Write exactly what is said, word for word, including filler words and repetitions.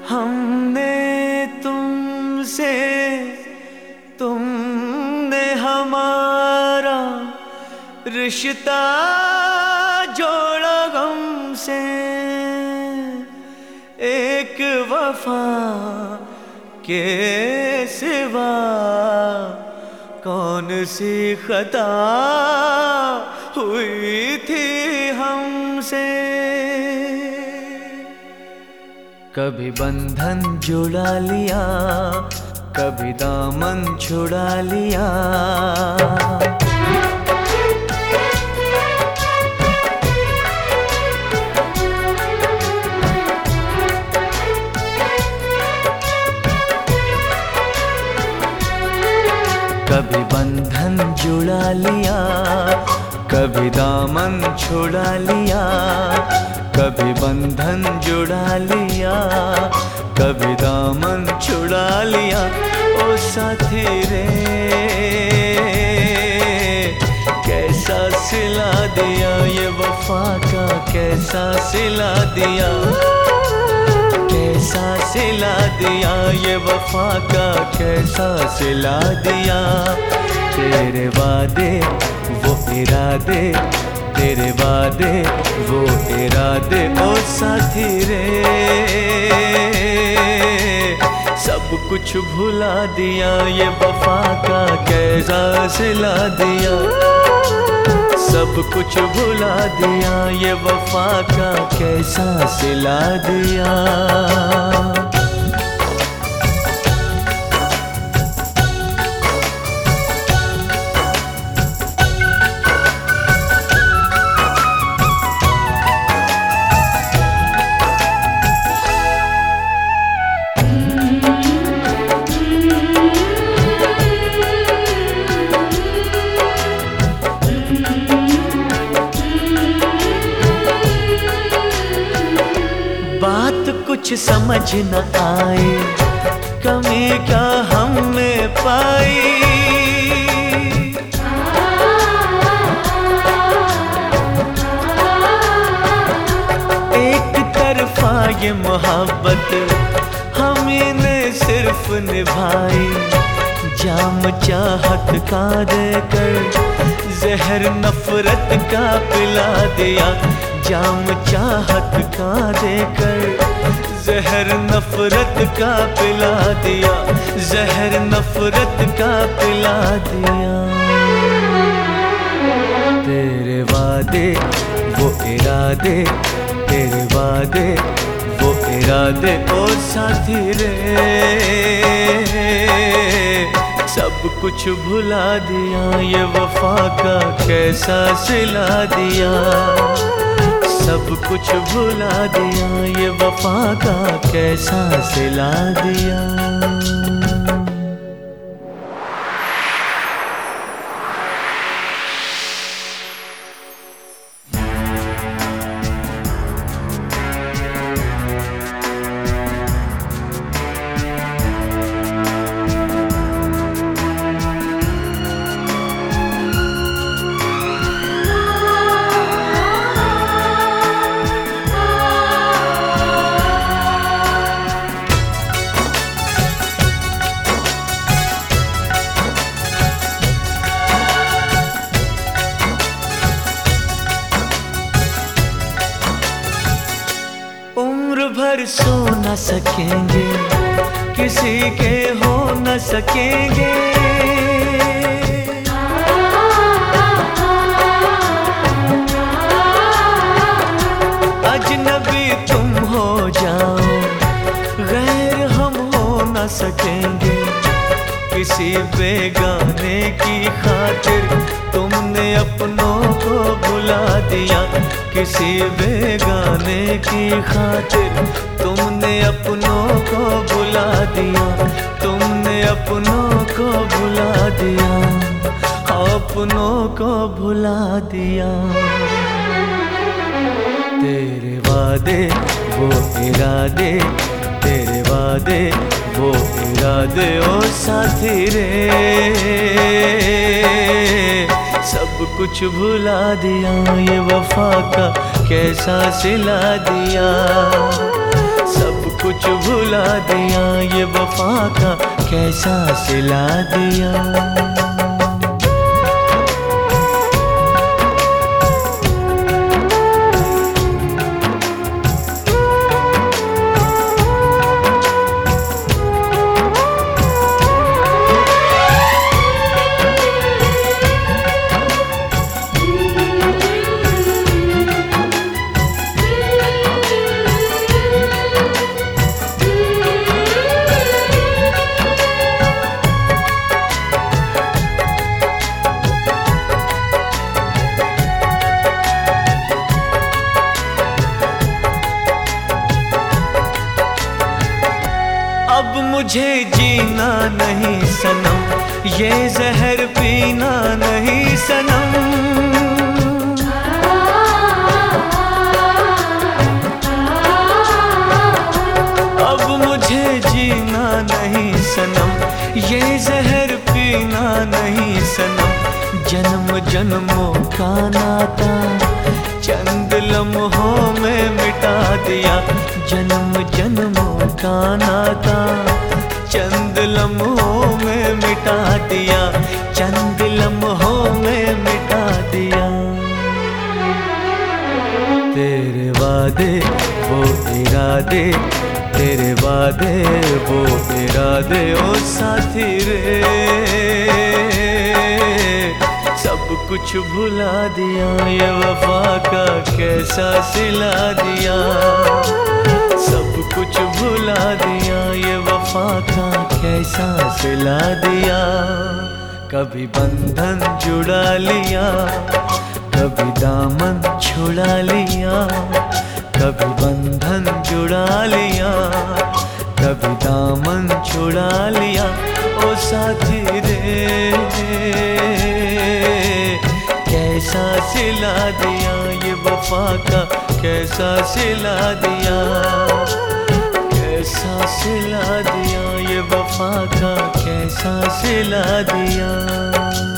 हमने तुमसे, तुमने हमारा रिश्ता जोड़ा गम से। एक वफा के सिवा कौन सी खता हुई थी हमसे। कभी बंधन जुड़ा लिया, कभी दामन छुड़ा लिया। कभी बंधन जुड़ा लिया, कभी दामन छुड़ा लिया। कभी बंधन जुड़ा लिया, कभी दामन छुड़ा लिया। ओ साथी रे कैसा सिला दिया, ये वफा का कैसा सिला दिया। कैसा सिला दिया ये वफा का कैसा सिला दिया। तेरे वादे वो इरादे, तेरे वादे वो इरादे। ओ साथी रे सब कुछ भुला दिया, ये वफा का कैसा सिला दिया। सब कुछ भुला दिया, ये वफा का कैसा सिला दिया। बात कुछ समझ न आए, कमी क्या हम में पाई। एक तरफा ये मोहब्बत हमी ने सिर्फ निभाई। जाम चाहत का देकर जहर नफरत का पिला दिया। जाम चाहत का देकर जहर नफरत का पिला दिया। जहर नफरत का पिला दिया। तेरे वादे वो इरादे, तेरे वादे वो इरादे। ओ साथी रे सब कुछ भुला दिया, ये वफा का कैसा सिला दिया। सब कुछ भुला दिया, ये वफा का कैसा सिला दिया। भर सो न सकेंगे, किसी के हो न सकेंगे। अजनबी तुम हो जाओ, गैर हम हो न सकेंगे। किसी बेगाने की खातिर तुमने अपनों को भुला दिया। किसी बेगाने की खातिर तुमने अपनों को भुला दिया। तुमने अपनों को भुला दिया, अपनों को भुला दिया। तेरे वादे वो इरादे, तेरे वादे वो इरादे। ओ साथी रे सब कुछ भुला दिया, ये वफा का कैसा सिला दिया। सब कुछ भुला कैसा सिला दिया। अब मुझे जीना नहीं सनम, ये जहर पीना नहीं सनम। अब मुझे जीना नहीं सनम, ये जहर पीना नहीं सनम। जन्म जन्मों का नाता चंद लम्हों में मिटा दिया। जन्म जन्मों का नाता चंद लम्हों में मिटा दिया, चंद लम्हों में मिटा दिया। तेरे वादे वो इरादे, तेरे वादे वो इरादे ओ साथी रे, सब कुछ भुला दिया। ये वफा का कैसा सिला दिया, सब कुछ भुला दिया। ये वफा का कैसा सिला दिया। कभी बंधन जुड़ा लिया, कभी दामन छुड़ा लिया। कभी बंधन जुड़ा लिया, कभी दामन छुड़ा लिया। ओ साथी रे कैसा सिला दिया, ये वफा का कैसा सिला दिया। कैसा सिला दिया, ये वफा का कैसा सिला दिया।